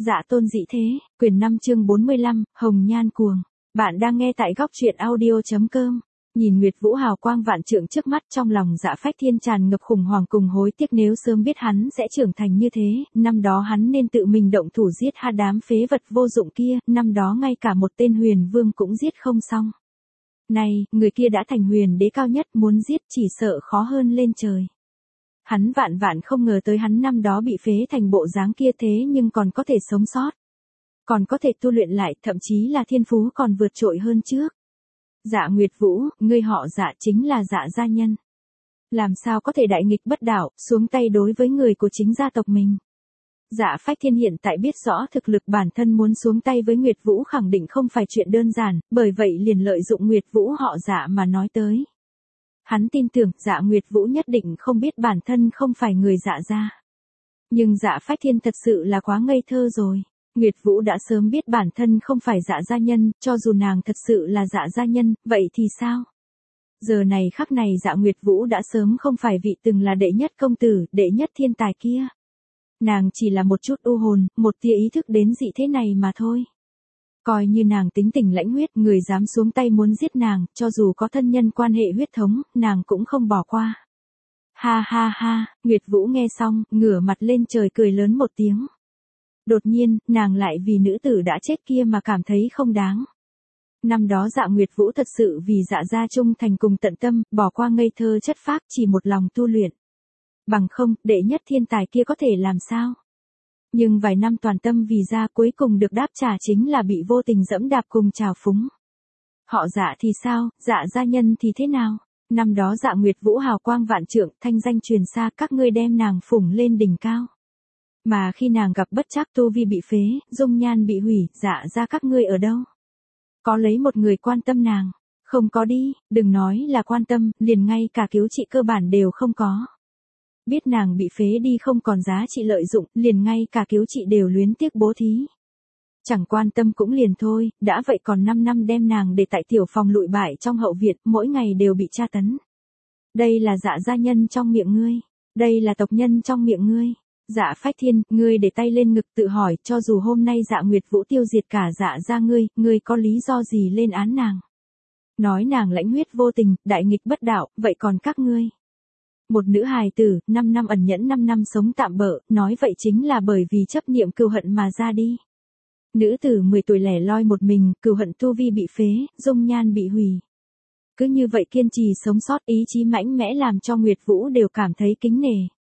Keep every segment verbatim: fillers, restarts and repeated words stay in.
Dạ tôn dị thế, quyển năm chương bốn mươi lăm, Hồng Nhan Cuồng. Bạn đang nghe tại góc truyện audio.com. Nhìn Nguyệt Vũ hào quang vạn trượng trước mắt, trong lòng Dạ Phách Thiên tràn ngập khủng hoảng cùng hối tiếc, nếu sớm biết hắn sẽ trưởng thành như thế, năm đó hắn nên tự mình động thủ giết ha đám phế vật vô dụng kia, năm đó ngay cả một tên huyền vương cũng giết không xong. Này, người kia đã thành huyền đế cao nhất, muốn giết chỉ sợ khó hơn lên trời. Hắn vạn vạn không ngờ tới hắn năm đó bị phế thành bộ dáng kia thế nhưng còn có thể sống sót. Còn có thể tu luyện lại, thậm chí là thiên phú còn vượt trội hơn trước. Dạ Nguyệt Vũ, ngươi họ Dạ chính là Dạ gia nhân. Làm sao có thể đại nghịch bất đạo, xuống tay đối với người của chính gia tộc mình. Dạ Phách Thiên hiện tại biết rõ thực lực bản thân, muốn xuống tay với Nguyệt Vũ khẳng định không phải chuyện đơn giản, bởi vậy liền lợi dụng Nguyệt Vũ họ Dạ mà nói tới. Hắn tin tưởng Dạ Nguyệt Vũ nhất định không biết bản thân không phải người Dạ gia. Nhưng Dạ Phách Thiên thật sự là quá ngây thơ rồi. Nguyệt Vũ đã sớm biết bản thân không phải Dạ gia nhân, cho dù nàng thật sự là Dạ gia nhân, vậy thì sao? Giờ này khắc này Dạ Nguyệt Vũ đã sớm không phải vị từng là đệ nhất công tử, đệ nhất thiên tài kia. Nàng chỉ là một chút u hồn, một tia ý thức đến dị thế này mà thôi. Coi như nàng tính tình lãnh huyết, người dám xuống tay muốn giết nàng, cho dù có thân nhân quan hệ huyết thống, nàng cũng không bỏ qua. Ha ha ha, Nguyệt Vũ nghe xong, ngửa mặt lên trời cười lớn một tiếng. Đột nhiên, nàng lại vì nữ tử đã chết kia mà cảm thấy không đáng. Năm đó Dạ Nguyệt Vũ thật sự vì Dạ gia trung thành cùng tận tâm, bỏ qua ngây thơ chất phác, chỉ một lòng tu luyện. Bằng không, đệ nhất thiên tài kia có thể làm sao? Nhưng vài năm toàn tâm vì gia, cuối cùng được đáp trả chính là bị vô tình dẫm đạp cùng trào phúng. Họ Dạ thì sao, Dạ gia nhân thì thế nào? Năm đó Dạ Nguyệt Vũ hào quang vạn trượng, thanh danh truyền xa, các ngươi đem nàng phủng lên đỉnh cao. Mà khi nàng gặp bất trắc, tu vi bị phế, dung nhan bị hủy, Dạ gia các ngươi ở đâu? Có lấy một người quan tâm nàng? Không có đi, đừng nói là quan tâm, liền ngay cả cứu trị cơ bản đều không có. Biết nàng bị phế đi không còn giá trị lợi dụng, liền ngay cả cứu trị đều luyến tiếc bố thí. Chẳng quan tâm cũng liền thôi, đã vậy còn năm năm đem nàng để tại tiểu phòng lụi bại trong hậu viện, mỗi ngày đều bị tra tấn. Đây là Dạ gia nhân trong miệng ngươi, đây là tộc nhân trong miệng ngươi. Dạ Phách Thiên, ngươi để tay lên ngực tự hỏi, cho dù hôm nay Dạ Nguyệt Vũ tiêu diệt cả Dạ gia ngươi, ngươi có lý do gì lên án nàng? Nói nàng lãnh huyết vô tình, đại nghịch bất đạo, vậy còn các ngươi? Một nữ hài tử, năm năm ẩn nhẫn năm năm sống tạm bợ, nói vậy chính là bởi vì chấp niệm cừu hận mà ra đi. Nữ tử mười tuổi lẻ loi một mình, cừu hận tu vi bị phế, dung nhan bị hủy. Cứ như vậy kiên trì sống sót, ý chí mãnh mẽ làm cho Nguyệt Vũ đều cảm thấy kính nể.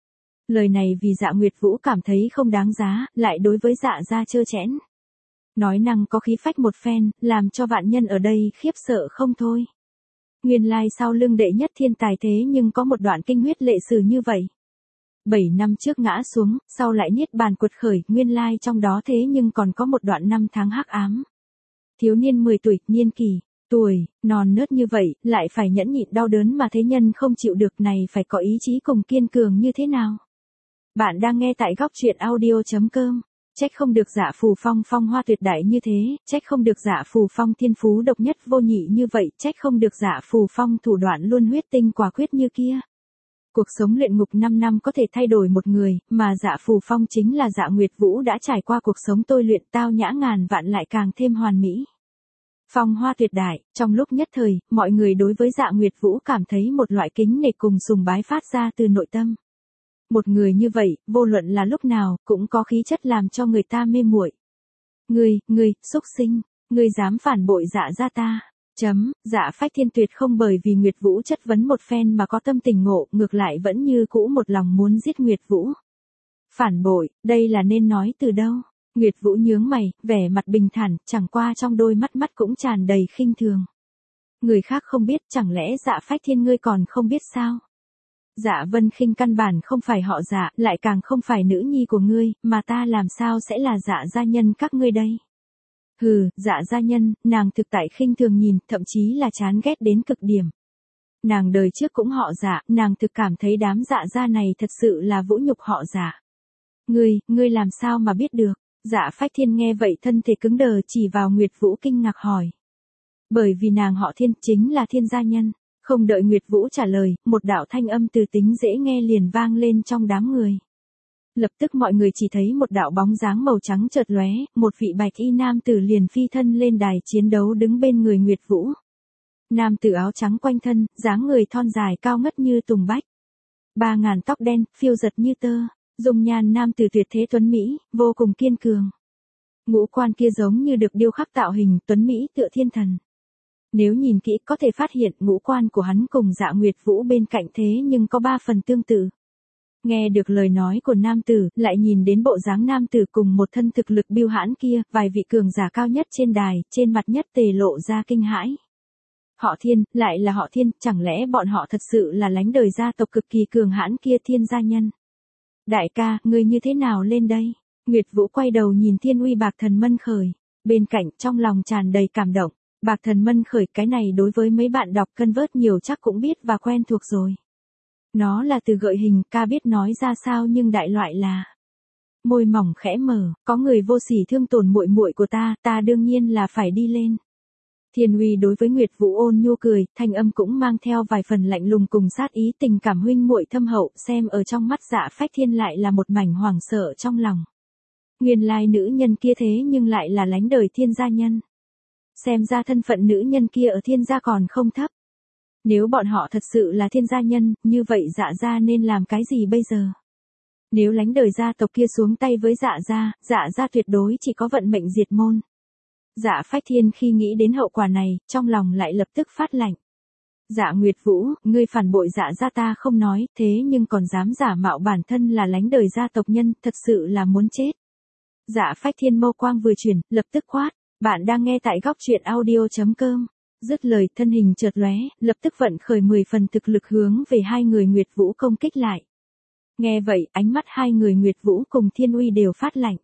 Lời này vì Dạ Nguyệt Vũ cảm thấy không đáng giá, lại đối với Dạ gia trơ trẽn. Nói năng có khí phách một phen, làm cho vạn nhân ở đây khiếp sợ không thôi. Nguyên lai sau lưng đệ nhất thiên tài thế nhưng có một đoạn kinh huyết lệ sử như vậy. Bảy năm trước ngã xuống, sau lại niết bàn quật khởi, nguyên lai trong đó thế nhưng còn có một đoạn năm tháng hắc ám. Thiếu niên mười tuổi, niên kỷ, tuổi, non nớt như vậy, lại phải nhẫn nhịn đau đớn mà thế nhân không chịu được, này phải có ý chí cùng kiên cường như thế nào? Bạn đang nghe tại góc truyện audio.com. Trách không được Dạ Phù Phong phong hoa tuyệt đại như thế, trách không được Dạ Phù Phong thiên phú độc nhất vô nhị như vậy, trách không được Dạ Phù Phong thủ đoạn luôn huyết tinh quả quyết như kia. Cuộc sống luyện ngục năm năm có thể thay đổi một người, mà Dạ Phù Phong chính là Dạ Nguyệt Vũ đã trải qua cuộc sống tôi luyện tao nhã ngàn vạn lại càng thêm hoàn mỹ. Phong hoa tuyệt đại, trong lúc nhất thời, mọi người đối với Dạ Nguyệt Vũ cảm thấy một loại kính nể cùng sùng bái phát ra từ nội tâm. Một người như vậy, vô luận là lúc nào, cũng có khí chất làm cho người ta mê muội. Ngươi, ngươi, xúc sinh, ngươi dám phản bội Dạ gia ta. Chấm, Dạ Phách Thiên tuyệt không bởi vì Nguyệt Vũ chất vấn một phen mà có tâm tình ngộ, ngược lại vẫn như cũ một lòng muốn giết Nguyệt Vũ. Phản bội, đây là nên nói từ đâu? Nguyệt Vũ nhướng mày, vẻ mặt bình thản, chẳng qua trong đôi mắt mắt cũng tràn đầy khinh thường. Người khác không biết, chẳng lẽ Dạ Phách Thiên ngươi còn không biết sao? Dạ Vân Khinh căn bản không phải họ Dạ, lại càng không phải nữ nhi của ngươi, mà ta làm sao sẽ là Dạ gia nhân các ngươi đây? Hừ, Dạ gia nhân, nàng thực tại khinh thường nhìn, thậm chí là chán ghét đến cực điểm. Nàng đời trước cũng họ Dạ, nàng thực cảm thấy đám Dạ gia này thật sự là vũ nhục họ Dạ. Ngươi, ngươi làm sao mà biết được? Dạ Phách Thiên nghe vậy thân thể cứng đờ, chỉ vào Nguyệt Vũ kinh ngạc hỏi. Bởi vì nàng họ Thiên, chính là Thiên gia nhân. Không đợi Nguyệt Vũ trả lời, một đạo thanh âm từ tính dễ nghe liền vang lên trong đám người. Lập tức mọi người chỉ thấy một đạo bóng dáng màu trắng chợt lóe, một vị bạch y nam tử liền phi thân lên đài chiến đấu đứng bên người Nguyệt Vũ. Nam tử áo trắng quanh thân, dáng người thon dài cao ngất như tùng bách. Ba ngàn tóc đen, phiêu giật như tơ, dung nhan nam tử tuyệt thế tuấn Mỹ, vô cùng kiên cường. Ngũ quan kia giống như được điêu khắc tạo hình, tuấn Mỹ tựa thiên thần. Nếu nhìn kỹ có thể phát hiện ngũ quan của hắn cùng Dạ Nguyệt Vũ bên cạnh thế nhưng có ba phần tương tự. Nghe được lời nói của nam tử, lại nhìn đến bộ dáng nam tử cùng một thân thực lực biêu hãn kia, vài vị cường giả cao nhất trên đài, trên mặt nhất tề lộ ra kinh hãi. Họ Thiên, lại là họ Thiên, chẳng lẽ bọn họ thật sự là lánh đời gia tộc cực kỳ cường hãn kia Thiên gia nhân? Đại ca, ngươi như thế nào lên đây? Nguyệt Vũ quay đầu nhìn Thiên Uy Bạc Thần Mân Khởi, bên cạnh trong lòng tràn đầy cảm động. Bạc Thần Mân Khởi, cái này đối với mấy bạn đọc cân vớt nhiều chắc cũng biết và quen thuộc rồi. Nó là từ gợi hình, ca biết nói ra sao nhưng đại loại là môi mỏng khẽ mở, có người vô sỉ thương tổn muội muội của ta, ta đương nhiên là phải đi lên. Thiên Uy đối với Nguyệt Vũ ôn nhu cười, thanh âm cũng mang theo vài phần lạnh lùng cùng sát ý, tình cảm huynh muội thâm hậu, xem ở trong mắt Dạ Phách Thiên lại là một mảnh hoảng sợ trong lòng. Nguyên lai nữ nhân kia thế nhưng lại là lánh đời Thiên gia nhân. Xem ra thân phận nữ nhân kia ở Thiên gia còn không thấp. Nếu bọn họ thật sự là Thiên gia nhân, như vậy Dạ gia nên làm cái gì bây giờ? Nếu lánh đời gia tộc kia xuống tay với Dạ gia, Dạ gia tuyệt đối chỉ có vận mệnh diệt môn. Dạ Phách Thiên khi nghĩ đến hậu quả này, trong lòng lại lập tức phát lạnh. Dạ Nguyệt Vũ, ngươi phản bội Dạ gia ta không nói, thế nhưng còn dám giả mạo bản thân là lánh đời gia tộc nhân, thật sự là muốn chết. Dạ Phách Thiên mâu quang vừa chuyển, lập tức quát, bạn đang nghe tại góc truyện audio chấm com. Dứt lời, thân hình chợt lóe, lập tức vận khởi mười phần thực lực hướng về hai người Nguyệt Vũ công kích lại. Nghe vậy, ánh mắt hai người Nguyệt Vũ cùng Thiên Uy đều phát lạnh.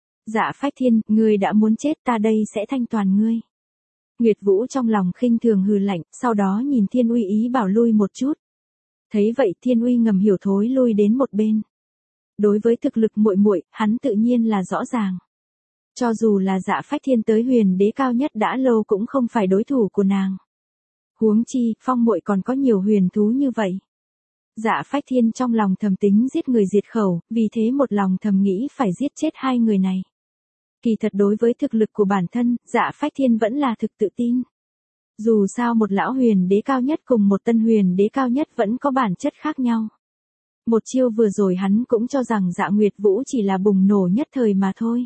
Dạ Phách Thiên, ngươi đã muốn chết, ta đây sẽ thanh toàn ngươi. Nguyệt Vũ trong lòng khinh thường hừ lạnh, sau đó nhìn Thiên Uy ý bảo lui một chút. Thấy vậy, Thiên Uy ngầm hiểu thối lui đến một bên. Đối với thực lực muội muội, hắn tự nhiên là rõ ràng. Cho dù là Dạ Phách Thiên tới huyền đế cao nhất đã lâu cũng không phải đối thủ của nàng. Huống chi, Phong muội còn có nhiều huyền thú như vậy. Dạ Phách Thiên trong lòng thầm tính giết người diệt khẩu, vì thế một lòng thầm nghĩ phải giết chết hai người này. Kỳ thật đối với thực lực của bản thân, Dạ Phách Thiên vẫn là thực tự tin. Dù sao một lão huyền đế cao nhất cùng một tân huyền đế cao nhất vẫn có bản chất khác nhau. Một chiêu vừa rồi hắn cũng cho rằng Dạ Nguyệt Vũ chỉ là bùng nổ nhất thời mà thôi.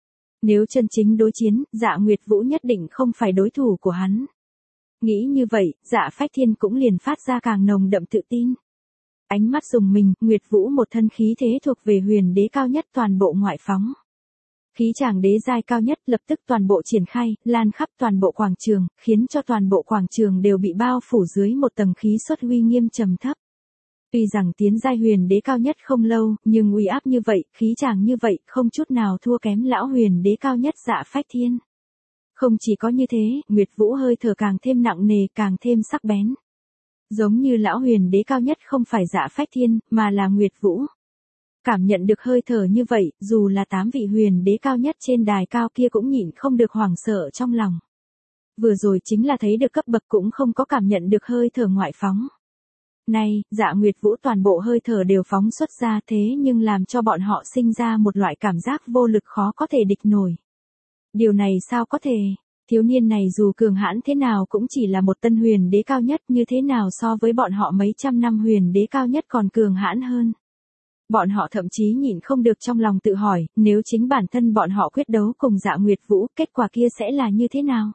Nếu chân chính đối chiến, Dạ Nguyệt Vũ nhất định không phải đối thủ của hắn. Nghĩ như vậy, Dạ Phách Thiên cũng liền phát ra càng nồng đậm tự tin. Ánh mắt dùng mình, Nguyệt Vũ một thân khí thế thuộc về huyền đế cao nhất toàn bộ ngoại phóng. Khí chàng đế giai cao nhất lập tức toàn bộ triển khai, lan khắp toàn bộ quảng trường, khiến cho toàn bộ quảng trường đều bị bao phủ dưới một tầng khí xuất uy nghiêm trầm thấp. Tuy rằng tiến giai huyền đế cao nhất không lâu, nhưng uy áp như vậy, khí chàng như vậy, không chút nào thua kém lão huyền đế cao nhất Dạ Phách Thiên. Không chỉ có như thế, Nguyệt Vũ hơi thở càng thêm nặng nề, càng thêm sắc bén. Giống như lão huyền đế cao nhất không phải Dạ Phách Thiên, mà là Nguyệt Vũ. Cảm nhận được hơi thở như vậy, dù là tám vị huyền đế cao nhất trên đài cao kia cũng nhịn không được hoảng sợ trong lòng. Vừa rồi chính là thấy được cấp bậc cũng không có cảm nhận được hơi thở ngoại phóng. Nay, Dạ Nguyệt Vũ toàn bộ hơi thở đều phóng xuất ra thế nhưng làm cho bọn họ sinh ra một loại cảm giác vô lực khó có thể địch nổi. Điều này sao có thể? Thiếu niên này dù cường hãn thế nào cũng chỉ là một tân huyền đế cao nhất, như thế nào so với bọn họ mấy trăm năm huyền đế cao nhất còn cường hãn hơn. Bọn họ thậm chí nhịn không được trong lòng tự hỏi, nếu chính bản thân bọn họ quyết đấu cùng Dạ Nguyệt Vũ, kết quả kia sẽ là như thế nào?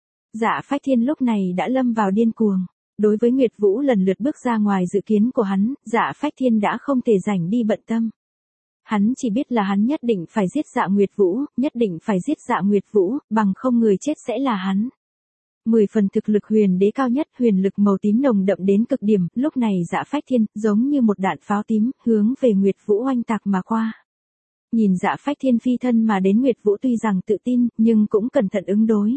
Dạ Phách Thiên lúc này đã lâm vào điên cuồng. Đối với Nguyệt Vũ lần lượt bước ra ngoài dự kiến của hắn, Dạ Phách Thiên đã không thể rảnh đi bận tâm. Hắn chỉ biết là hắn nhất định phải giết Dạ Nguyệt Vũ, nhất định phải giết Dạ Nguyệt Vũ, bằng không người chết sẽ là hắn. Mười phần thực lực huyền đế cao nhất, huyền lực màu tím nồng đậm đến cực điểm, lúc này Dạ Phách Thiên, giống như một đạn pháo tím, hướng về Nguyệt Vũ oanh tạc mà qua. Nhìn Dạ Phách Thiên phi thân mà đến Nguyệt Vũ tuy rằng tự tin, nhưng cũng cẩn thận ứng đối.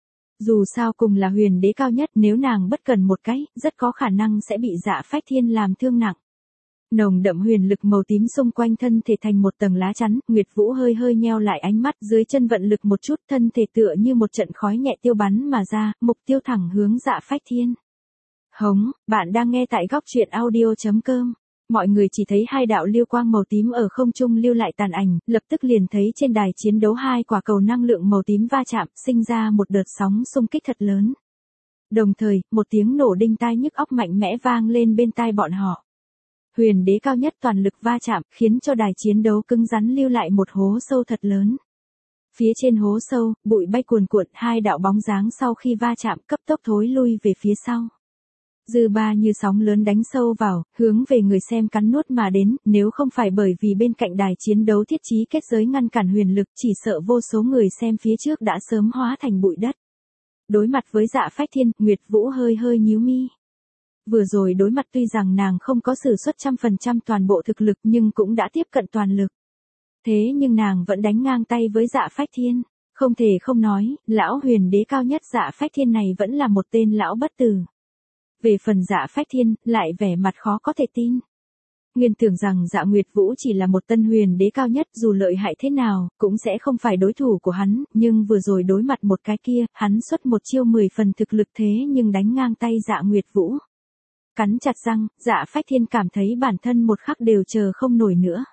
Dù sao cùng là huyền đế cao nhất, nếu nàng bất cần một cái, rất có khả năng sẽ bị Dạ Phách Thiên làm thương nặng. Nồng đậm huyền lực màu tím xung quanh thân thể thành một tầng lá chắn, Nguyệt Vũ hơi hơi nheo lại ánh mắt, dưới chân vận lực một chút, thân thể tựa như một trận khói nhẹ tiêu bắn mà ra, mục tiêu thẳng hướng Dạ Phách Thiên. Hống, bạn đang nghe tại góc truyện audio chấm com. Mọi người chỉ thấy hai đạo lưu quang màu tím ở không trung lưu lại tàn ảnh, lập tức liền thấy trên đài chiến đấu hai quả cầu năng lượng màu tím va chạm, sinh ra một đợt sóng xung kích thật lớn. Đồng thời, một tiếng nổ đinh tai nhức óc mạnh mẽ vang lên bên tai bọn họ. Huyền đế cao nhất toàn lực va chạm, khiến cho đài chiến đấu cứng rắn lưu lại một hố sâu thật lớn. Phía trên hố sâu, bụi bay cuồn cuộn, hai đạo bóng dáng sau khi va chạm cấp tốc thối lui về phía sau. Dư ba như sóng lớn đánh sâu vào, hướng về người xem cắn nuốt mà đến, nếu không phải bởi vì bên cạnh đài chiến đấu thiết trí kết giới ngăn cản huyền lực, chỉ sợ vô số người xem phía trước đã sớm hóa thành bụi đất. Đối mặt với Dạ Phách Thiên, Nguyệt Vũ hơi hơi nhíu mi. Vừa rồi đối mặt tuy rằng nàng không có sử xuất trăm phần trăm toàn bộ thực lực nhưng cũng đã tiếp cận toàn lực. Thế nhưng nàng vẫn đánh ngang tay với Dạ Phách Thiên. Không thể không nói, lão huyền đế cao nhất Dạ Phách Thiên này vẫn là một tên lão bất tử. Về phần Dạ Phách Thiên, lại vẻ mặt khó có thể tin. Nguyên tưởng rằng Dạ Nguyệt Vũ chỉ là một tân huyền đế cao nhất, dù lợi hại thế nào, cũng sẽ không phải đối thủ của hắn, nhưng vừa rồi đối mặt một cái kia, hắn xuất một chiêu mười phần thực lực thế nhưng đánh ngang tay Dạ Nguyệt Vũ. Cắn chặt răng, Dạ Phách Thiên cảm thấy bản thân một khắc đều chờ không nổi nữa.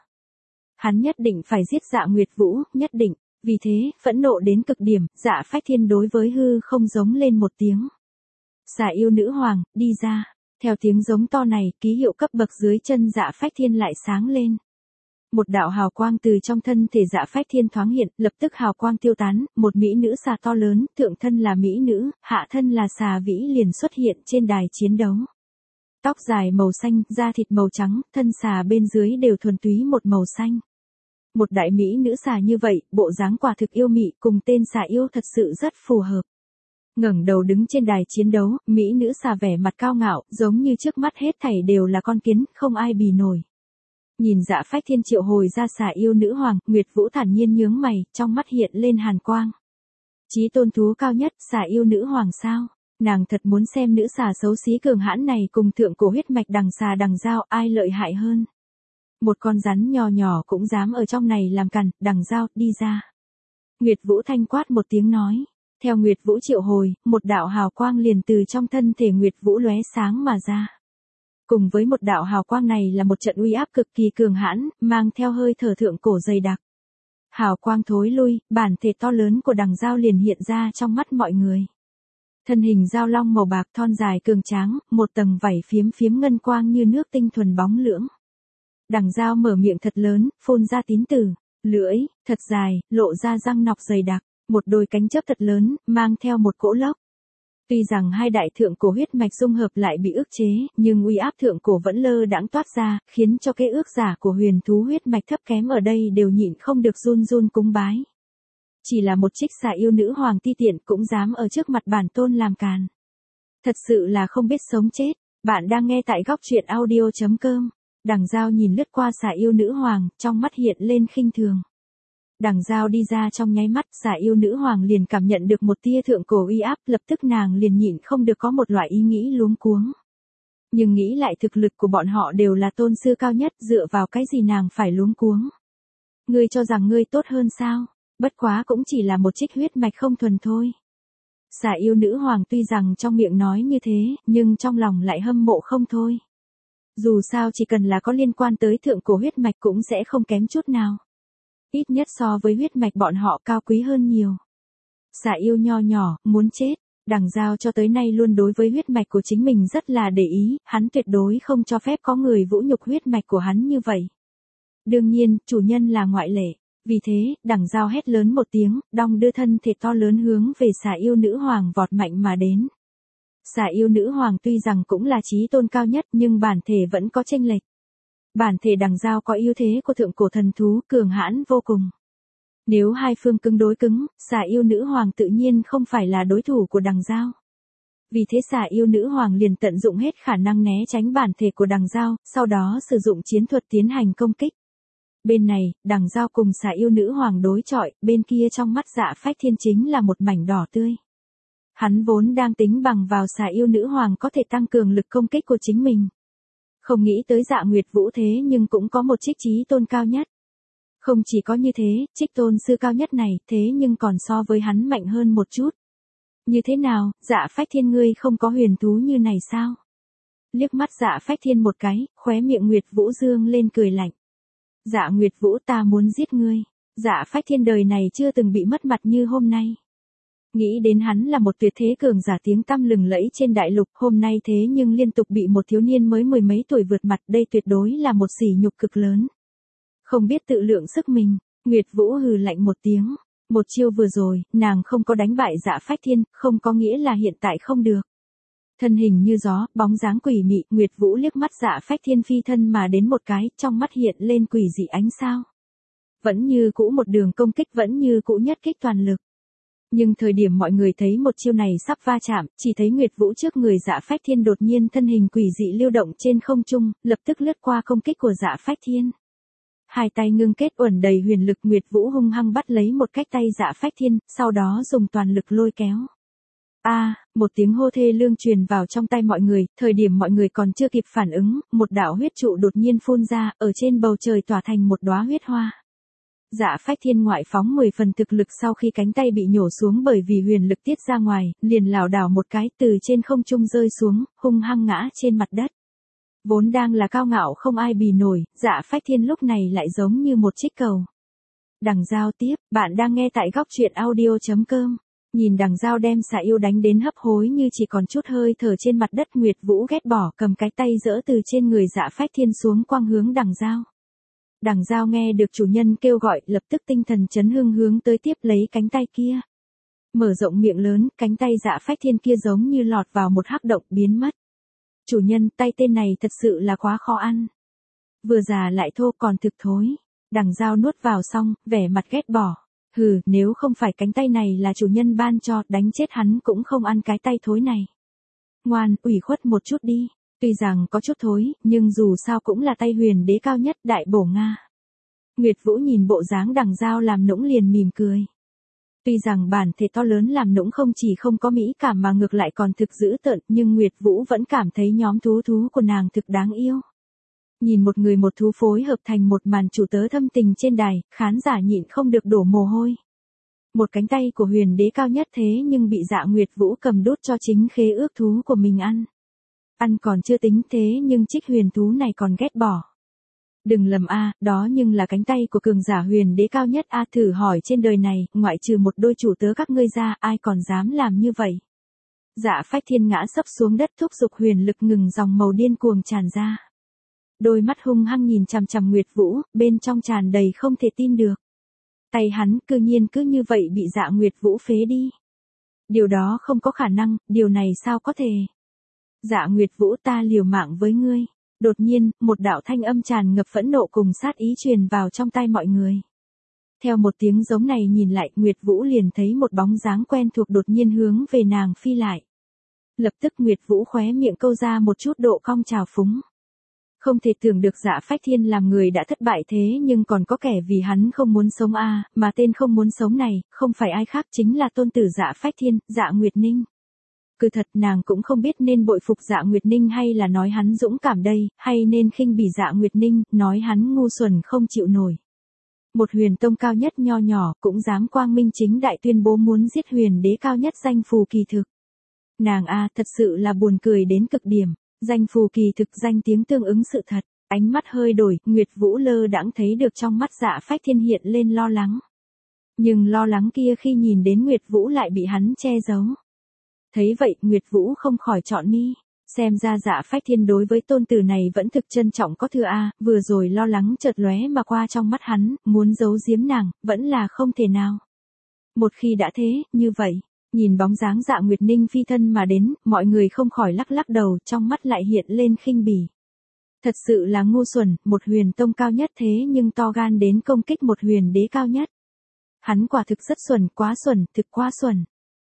Hắn nhất định phải giết Dạ Nguyệt Vũ, nhất định, vì thế, phẫn nộ đến cực điểm, Dạ Phách Thiên đối với hư không giống lên một tiếng. Xà yêu nữ hoàng, đi ra. Theo tiếng giống to này, ký hiệu cấp bậc dưới chân Dạ Phách Thiên lại sáng lên. Một đạo hào quang từ trong thân thể Dạ Phách Thiên thoáng hiện, lập tức hào quang tiêu tán, một mỹ nữ xà to lớn, thượng thân là mỹ nữ, hạ thân là xà vĩ liền xuất hiện trên đài chiến đấu. Tóc dài màu xanh, da thịt màu trắng, thân xà bên dưới đều thuần túy một màu xanh. Một đại mỹ nữ xà như vậy, bộ dáng quả thực yêu mị, cùng tên xà yêu thật sự rất phù hợp. Ngẩng đầu đứng trên đài chiến đấu, mỹ nữ xà vẻ mặt cao ngạo, giống như trước mắt hết thảy đều là con kiến, không ai bì nổi. Nhìn Dạ Phách Thiên triệu hồi ra xà yêu nữ hoàng, Nguyệt Vũ thản nhiên nhướng mày, trong mắt hiện lên hàn quang. Chí tôn thú cao nhất, xà yêu nữ hoàng sao? Nàng thật muốn xem nữ xà xấu xí cường hãn này cùng thượng cổ huyết mạch đằng xà đằng dao ai lợi hại hơn. Một con rắn nhỏ nhỏ cũng dám ở trong này làm cằn, đằng dao, đi ra. Nguyệt Vũ thanh quát một tiếng nói. Theo Nguyệt Vũ triệu hồi, một đạo hào quang liền từ trong thân thể Nguyệt Vũ lóe sáng mà ra. Cùng với một đạo hào quang này là một trận uy áp cực kỳ cường hãn, mang theo hơi thở thượng cổ dày đặc. Hào quang thối lui, bản thể to lớn của đằng dao liền hiện ra trong mắt mọi người. Thân hình dao long màu bạc thon dài cường tráng, một tầng vảy phiếm phiếm ngân quang như nước tinh thuần bóng lưỡng. Đằng dao mở miệng thật lớn, phun ra tín tử, lưỡi, thật dài, lộ ra răng nọc dày đặc, một đôi cánh chớp thật lớn, mang theo một cỗ lốc. Tuy rằng hai đại thượng cổ huyết mạch dung hợp lại bị ức chế, nhưng uy áp thượng cổ vẫn lơ đãng toát ra, khiến cho cái ước giả của huyền thú huyết mạch thấp kém ở đây đều nhịn không được run run cúng bái. Chỉ là một trích xà yêu nữ hoàng ti tiện cũng dám ở trước mặt bản tôn làm càn. Thật sự là không biết sống chết. Bạn đang nghe tại góc truyện audio chấm com. Đằng dao nhìn lướt qua xà yêu nữ hoàng, trong mắt hiện lên khinh thường. Đằng dao đi ra trong nháy mắt, xà yêu nữ hoàng liền cảm nhận được một tia thượng cổ uy áp, lập tức nàng liền nhịn không được có một loại ý nghĩ luống cuống. Nhưng nghĩ lại thực lực của bọn họ đều là tôn sư cao nhất, dựa vào cái gì nàng phải luống cuống. Ngươi cho rằng ngươi tốt hơn sao? Bất quá cũng chỉ là một trích huyết mạch không thuần thôi. Xà yêu nữ hoàng tuy rằng trong miệng nói như thế, nhưng trong lòng lại hâm mộ không thôi. Dù sao chỉ cần là có liên quan tới thượng cổ huyết mạch cũng sẽ không kém chút nào. Ít nhất so với huyết mạch bọn họ cao quý hơn nhiều. Xà yêu nho nhỏ, muốn chết. Đằng dao cho tới nay luôn đối với huyết mạch của chính mình rất là để ý, hắn tuyệt đối không cho phép có người vũ nhục huyết mạch của hắn như vậy. Đương nhiên, chủ nhân là ngoại lệ. Vì thế, đằng dao hét lớn một tiếng, đong đưa thân thể to lớn hướng về xà yêu nữ hoàng vọt mạnh mà đến. Xà yêu nữ hoàng tuy rằng cũng là chí tôn cao nhất nhưng bản thể vẫn có chênh lệch. Bản thể đằng dao có ưu thế của thượng cổ thần thú cường hãn vô cùng. Nếu hai phương cứng đối cứng, xà yêu nữ hoàng tự nhiên không phải là đối thủ của đằng dao. Vì thế xà yêu nữ hoàng liền tận dụng hết khả năng né tránh bản thể của đằng dao, sau đó sử dụng chiến thuật tiến hành công kích. Bên này, đằng dao cùng xà yêu nữ hoàng đối chọi, bên kia trong mắt Dạ Phách Thiên chính là một mảnh đỏ tươi. Hắn vốn đang tính bằng vào xà yêu nữ hoàng có thể tăng cường lực công kích của chính mình. Không nghĩ tới Dạ Nguyệt Vũ thế nhưng cũng có một trích chí tôn cao nhất. Không chỉ có như thế, trích tôn sư cao nhất này thế nhưng còn so với hắn mạnh hơn một chút. Như thế nào, Dạ Phách Thiên ngươi không có huyền thú như này sao? Liếc mắt Dạ Phách Thiên một cái, khóe miệng Nguyệt Vũ dương lên cười lạnh. Dạ Nguyệt Vũ, ta muốn giết ngươi. Dạ Phách Thiên đời này chưa từng bị mất mặt như hôm nay. Nghĩ đến hắn là một tuyệt thế cường giả tiếng tăm lừng lẫy trên đại lục, hôm nay thế nhưng liên tục bị một thiếu niên mới mười mấy tuổi vượt mặt, đây tuyệt đối là một sỉ nhục cực lớn. Không biết tự lượng sức mình, Nguyệt Vũ hừ lạnh một tiếng. Một chiêu vừa rồi, nàng không có đánh bại Dạ Phách Thiên, không có nghĩa là hiện tại không được. Thân hình như gió, bóng dáng quỷ mị, Nguyệt Vũ liếc mắt Dạ Phách Thiên phi thân mà đến một cái, trong mắt hiện lên quỷ dị ánh sao. Vẫn như cũ một đường công kích, vẫn như cũ nhất kích toàn lực. Nhưng thời điểm mọi người thấy một chiêu này sắp va chạm, chỉ thấy Nguyệt Vũ trước người Dạ Phách Thiên đột nhiên thân hình quỷ dị lưu động trên không trung, lập tức lướt qua công kích của Dạ Phách Thiên. Hai tay ngưng kết uẩn đầy huyền lực, Nguyệt Vũ hung hăng bắt lấy một cách tay Dạ Phách Thiên, sau đó dùng toàn lực lôi kéo. A, à, một tiếng hô thê lương truyền vào trong tay mọi người, thời điểm mọi người còn chưa kịp phản ứng, một đạo huyết trụ đột nhiên phun ra, ở trên bầu trời tỏa thành một đóa huyết hoa. Dạ Phách Thiên ngoại phóng mười phần thực lực sau khi cánh tay bị nhổ xuống bởi vì huyền lực tiết ra ngoài, liền lảo đảo một cái từ trên không trung rơi xuống, hung hăng ngã trên mặt đất. Vốn đang là cao ngạo không ai bì nổi, Dạ Phách Thiên lúc này lại giống như một chiếc cầu. Đằng Giao tiếp, bạn đang nghe tại góc truyện audio chấm com. Nhìn Đằng Giao đem xà yêu đánh đến hấp hối như chỉ còn chút hơi thở trên mặt đất, Nguyệt Vũ ghét bỏ cầm cái tay giỡ từ trên người Dạ Phách Thiên xuống quang hướng Đằng Giao. Đằng Giao nghe được chủ nhân kêu gọi, lập tức tinh thần chấn hưng hướng tới tiếp lấy cánh tay kia. Mở rộng miệng lớn, cánh tay Dạ Phách Thiên kia giống như lọt vào một hắc động biến mất. Chủ nhân, tay tên này thật sự là quá khó ăn. Vừa già lại thô còn thực thối. Đằng Giao nuốt vào xong, vẻ mặt ghét bỏ. Hừ, nếu không phải cánh tay này là chủ nhân ban cho, đánh chết hắn cũng không ăn cái tay thối này. Ngoan, ủy khuất một chút đi. Tuy rằng có chút thối, nhưng dù sao cũng là tay huyền đế cao nhất đại bổ Nga. Nguyệt Vũ nhìn bộ dáng Đằng Giao làm nũng liền mỉm cười. Tuy rằng bản thể to lớn làm nũng không chỉ không có mỹ cảm mà ngược lại còn thực dữ tợn, nhưng Nguyệt Vũ vẫn cảm thấy nhóm thú thú của nàng thực đáng yêu. Nhìn một người một thú phối hợp thành một màn chủ tớ thâm tình trên đài, khán giả nhịn không được đổ mồ hôi. Một cánh tay của huyền đế cao nhất thế nhưng bị Dạ Nguyệt Vũ cầm đút cho chính khế ước thú của mình ăn. Ăn còn chưa tính thế nhưng trích huyền thú này còn ghét bỏ. Đừng lầm a, à, đó nhưng là cánh tay của cường giả huyền đế cao nhất a, à, thử hỏi trên đời này, ngoại trừ một đôi chủ tớ các ngươi ra, ai còn dám làm như vậy. Dạ Phách Thiên ngã sấp xuống đất thúc giục huyền lực ngừng dòng màu điên cuồng tràn ra. Đôi mắt hung hăng nhìn chằm chằm Nguyệt Vũ, bên trong tràn đầy không thể tin được. Tay hắn cư nhiên cứ như vậy bị Dạ Nguyệt Vũ phế đi. Điều đó không có khả năng, điều này sao có thể. Dạ Nguyệt Vũ, ta liều mạng với ngươi. Đột nhiên, một đạo thanh âm tràn ngập phẫn nộ cùng sát ý truyền vào trong tai mọi người. Theo một tiếng giống này nhìn lại, Nguyệt Vũ liền thấy một bóng dáng quen thuộc đột nhiên hướng về nàng phi lại. Lập tức Nguyệt Vũ khóe miệng câu ra một chút độ cong trào phúng. Không thể tưởng được Dạ Phách Thiên làm người đã thất bại thế nhưng còn có kẻ vì hắn không muốn sống a, à, mà tên không muốn sống này, không phải ai khác chính là tôn tử Dạ Phách Thiên, Dạ Nguyệt Ninh. Cứ thật nàng cũng không biết nên bội phục Dạ Nguyệt Ninh hay là nói hắn dũng cảm đây, hay nên khinh bỉ Dạ Nguyệt Ninh, nói hắn ngu xuẩn không chịu nổi. Một huyền tông cao nhất nho nhỏ cũng dám quang minh chính đại tuyên bố muốn giết huyền đế cao nhất danh phù kỳ thực. Nàng a à, thật sự là buồn cười đến cực điểm, danh phù kỳ thực danh tiếng tương ứng sự thật, ánh mắt hơi đổi, Nguyệt Vũ lơ đãng thấy được trong mắt Dạ Phách Thiên hiện lên lo lắng. Nhưng lo lắng kia khi nhìn đến Nguyệt Vũ lại bị hắn che giấu. Thấy vậy, Nguyệt Vũ không khỏi trọn mi, xem ra Dạ Phách Thiên đối với tôn tử này vẫn thực trân trọng có thừa a, vừa rồi lo lắng chợt lóe mà qua trong mắt hắn, muốn giấu giếm nàng, vẫn là không thể nào. Một khi đã thế, như vậy, nhìn bóng dáng Dạ Nguyệt Ninh phi thân mà đến, mọi người không khỏi lắc lắc đầu, trong mắt lại hiện lên khinh bỉ. Thật sự là ngu xuẩn, một huyền tông cao nhất thế nhưng to gan đến công kích một huyền đế cao nhất. Hắn quả thực rất xuẩn, quá xuẩn, thực quá xuẩn.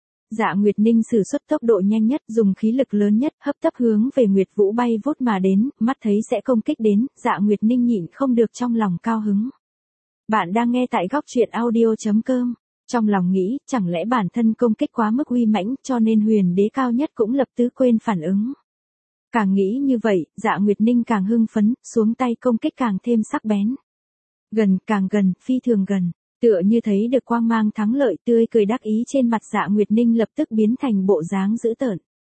Dạ Nguyệt Ninh sử xuất tốc độ nhanh nhất, dùng khí lực lớn nhất, hấp tấp hướng về Nguyệt Vũ bay vút mà đến, mắt thấy sẽ công kích đến, Dạ Nguyệt Ninh nhịn không được trong lòng cao hứng. Bạn đang nghe tại góc truyện audio chấm com. Trong lòng nghĩ, chẳng lẽ bản thân công kích quá mức uy mãnh, cho nên huyền đế cao nhất cũng lập tức quên phản ứng. Càng nghĩ như vậy, Dạ Nguyệt Ninh càng hưng phấn, xuống tay công kích càng thêm sắc bén. Gần, càng gần, phi thường gần. Tựa như thấy được quang mang thắng lợi, tươi cười đắc ý trên mặt Dạ Nguyệt Ninh lập tức biến thành bộ dáng dữ tợn.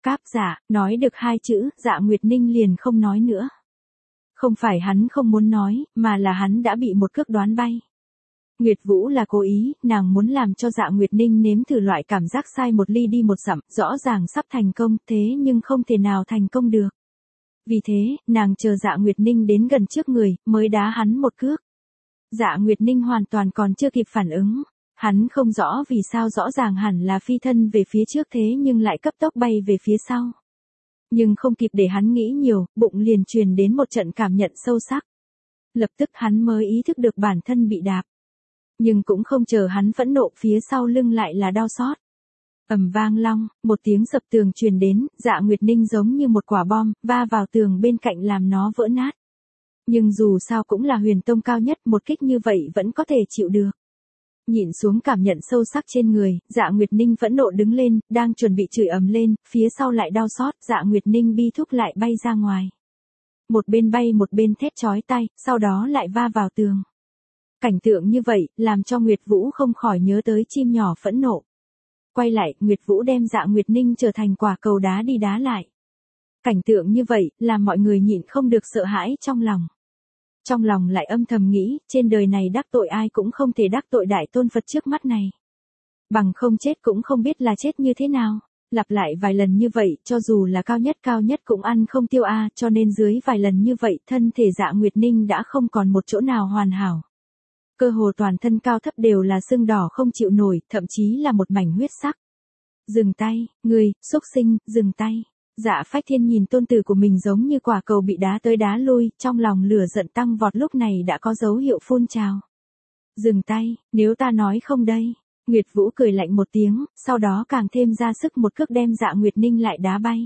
Cáp dạ, nói được hai chữ, Dạ Nguyệt Ninh liền không nói nữa. Không phải hắn không muốn nói, mà là hắn đã bị một cước đoán bay. Nguyệt Vũ là cố ý, nàng muốn làm cho Dạ Nguyệt Ninh nếm thử loại cảm giác sai một ly đi một dặm, rõ ràng sắp thành công, thế nhưng không thể nào thành công được. Vì thế, nàng chờ Dạ Nguyệt Ninh đến gần trước người, mới đá hắn một cước. Dạ Nguyệt Ninh hoàn toàn còn chưa kịp phản ứng. Hắn không rõ vì sao rõ ràng hẳn là phi thân về phía trước thế nhưng lại cấp tốc bay về phía sau. Nhưng không kịp để hắn nghĩ nhiều, bụng liền truyền đến một trận cảm nhận sâu sắc. Lập tức hắn mới ý thức được bản thân bị đạp. Nhưng cũng không chờ hắn phẫn nộ, phía sau lưng lại là đau xót. Ầm vang long, một tiếng sập tường truyền đến, Dạ Nguyệt Ninh giống như một quả bom, va vào tường bên cạnh làm nó vỡ nát. Nhưng dù sao cũng là huyền tông cao nhất, một kích như vậy vẫn có thể chịu được. Nhìn xuống cảm nhận sâu sắc trên người, Dạ Nguyệt Ninh phẫn nộ đứng lên, đang chuẩn bị chửi ầm lên, phía sau lại đau xót, Dạ Nguyệt Ninh bi thúc lại bay ra ngoài. Một bên bay một bên thét chói tai, sau đó lại va vào tường. Cảnh tượng như vậy, làm cho Nguyệt Vũ không khỏi nhớ tới chim nhỏ phẫn nộ. Quay lại, Nguyệt Vũ đem Dạ Nguyệt Ninh trở thành quả cầu đá đi đá lại. Cảnh tượng như vậy, làm mọi người nhịn không được sợ hãi trong lòng. Trong lòng lại âm thầm nghĩ, trên đời này đắc tội ai cũng không thể đắc tội đại tôn Phật trước mắt này. Bằng không chết cũng không biết là chết như thế nào. Lặp lại vài lần như vậy, cho dù là cao nhất cao nhất cũng ăn không tiêu a, cho nên dưới vài lần như vậy, thân thể Dạ Nguyệt Ninh đã không còn một chỗ nào hoàn hảo. Cơ hồ toàn thân cao thấp đều là sưng đỏ không chịu nổi, thậm chí là một mảnh huyết sắc. Dừng tay, ngươi, xúc sinh, dừng tay. Dạ Phách Thiên nhìn tôn tử của mình giống như quả cầu bị đá tới đá lui, trong lòng lửa giận tăng vọt, lúc này đã có dấu hiệu phun trào. Dừng tay, nếu ta nói không đây. Nguyệt Vũ cười lạnh một tiếng, sau đó càng thêm ra sức một cước đem Dạ Nguyệt Ninh lại đá bay.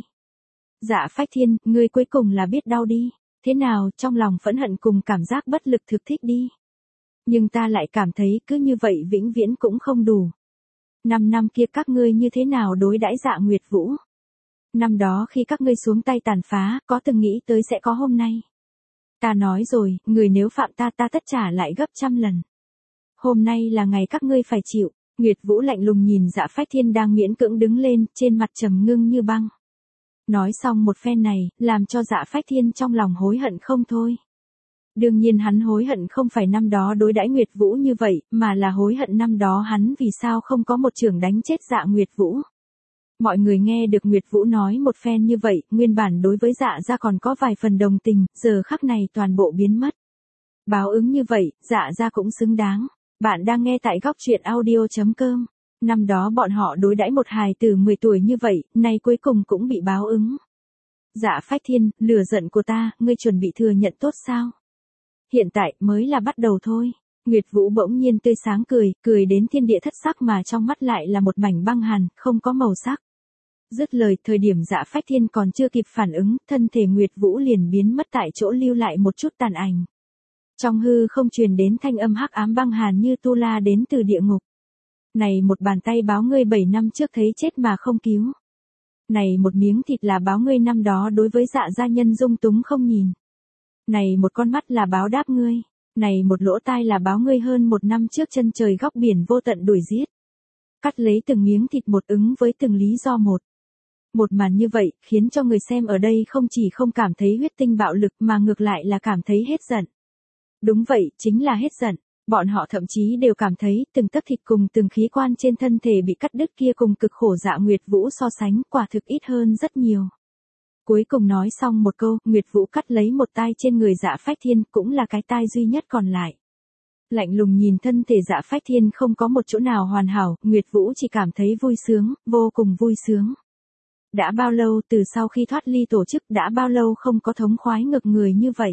Dạ Phách Thiên, ngươi cuối cùng là biết đau đi. Thế nào, trong lòng phẫn hận cùng cảm giác bất lực thực thích đi. Nhưng ta lại cảm thấy cứ như vậy vĩnh viễn cũng không đủ. Năm năm kia các ngươi như thế nào đối đãi Dạ Nguyệt Vũ? Năm đó khi các ngươi xuống tay tàn phá, có từng nghĩ tới sẽ có hôm nay. Ta nói rồi, người nếu phạm ta ta tất trả lại gấp trăm lần. Hôm nay là ngày các ngươi phải chịu. Nguyệt Vũ lạnh lùng nhìn Dạ Phách Thiên đang miễn cưỡng đứng lên, trên mặt trầm ngưng như băng. Nói xong một phen này, làm cho Dạ Phách Thiên trong lòng hối hận không thôi. Đương nhiên hắn hối hận không phải năm đó đối đãi Nguyệt Vũ như vậy, mà là hối hận năm đó hắn vì sao không có một chưởng đánh chết Dạ Nguyệt Vũ. Mọi người nghe được Nguyệt Vũ nói một phen như vậy, nguyên bản đối với Dạ gia còn có vài phần đồng tình, giờ khắc này toàn bộ biến mất. Báo ứng như vậy, Dạ gia cũng xứng đáng. Bạn đang nghe tại góc truyện audio chấm com. Năm đó bọn họ đối đãi một hài tử mười tuổi như vậy, nay cuối cùng cũng bị báo ứng. Dạ Phách Thiên, lửa giận của ta, ngươi chuẩn bị thừa nhận tốt sao? Hiện tại mới là bắt đầu thôi. Nguyệt Vũ bỗng nhiên tươi sáng cười, cười đến thiên địa thất sắc mà trong mắt lại là một mảnh băng hàn, không có màu sắc. Dứt lời, thời điểm Dạ Phách Thiên còn chưa kịp phản ứng, thân thể Nguyệt Vũ liền biến mất tại chỗ, lưu lại một chút tàn ảnh. Trong hư không truyền đến thanh âm hắc ám băng hàn như tu la đến từ địa ngục. Này một bàn tay báo ngươi bảy năm trước thấy chết mà không cứu. Này một miếng thịt là báo ngươi năm đó đối với Dạ gia nhân dung túng không nhìn. Này một con mắt là báo đáp ngươi. Này một lỗ tai là báo ngươi hơn một năm trước chân trời góc biển vô tận đuổi giết. Cắt lấy từng miếng thịt một ứng với từng lý do một. Một màn như vậy, khiến cho người xem ở đây không chỉ không cảm thấy huyết tinh bạo lực mà ngược lại là cảm thấy hết giận. Đúng vậy, chính là hết giận. Bọn họ thậm chí đều cảm thấy từng tấc thịt cùng từng khí quan trên thân thể bị cắt đứt kia cùng cực khổ Dạ Nguyệt Vũ so sánh quả thực ít hơn rất nhiều. Cuối cùng nói xong một câu, Nguyệt Vũ cắt lấy một tai trên người Dạ Phách Thiên, cũng là cái tai duy nhất còn lại. Lạnh lùng nhìn thân thể Dạ Phách Thiên không có một chỗ nào hoàn hảo, Nguyệt Vũ chỉ cảm thấy vui sướng, vô cùng vui sướng. Đã bao lâu từ sau khi thoát ly tổ chức, đã bao lâu không có thống khoái ngực người như vậy.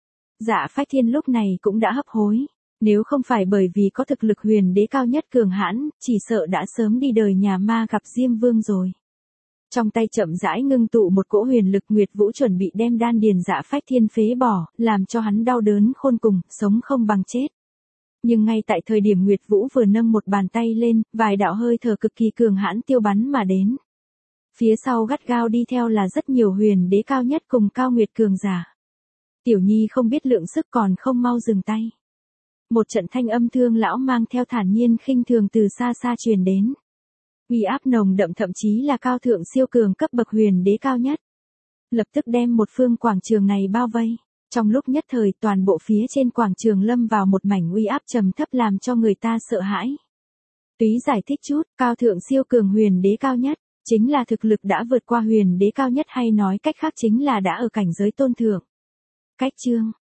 Dạ Phách Thiên lúc này cũng đã hấp hối. Nếu không phải bởi vì có thực lực huyền đế cao nhất cường hãn, chỉ sợ đã sớm đi đời nhà ma gặp Diêm Vương rồi. Trong tay chậm rãi ngưng tụ một cỗ huyền lực, Nguyệt Vũ chuẩn bị đem đan điền Dạ Phách Thiên phế bỏ, làm cho hắn đau đớn khôn cùng, sống không bằng chết. Nhưng ngay tại thời điểm Nguyệt Vũ vừa nâng một bàn tay lên, vài đạo hơi thở cực kỳ cường hãn tiêu bắn mà đến. Phía sau gắt gao đi theo là rất nhiều huyền đế cao nhất cùng cao nguyệt cường giả. Tiểu Nhi không biết lượng sức còn không mau dừng tay. Một trận thanh âm thương lão mang theo thản nhiên khinh thường từ xa xa truyền đến. Uy áp nồng đậm thậm chí là cao thượng siêu cường cấp bậc huyền đế cao nhất. Lập tức đem một phương quảng trường này bao vây. Trong lúc nhất thời toàn bộ phía trên quảng trường lâm vào một mảnh uy áp trầm thấp làm cho người ta sợ hãi. Túy giải thích chút, cao thượng siêu cường huyền đế cao nhất, chính là thực lực đã vượt qua huyền đế cao nhất hay nói cách khác chính là đã ở cảnh giới tôn thượng. Cách chương,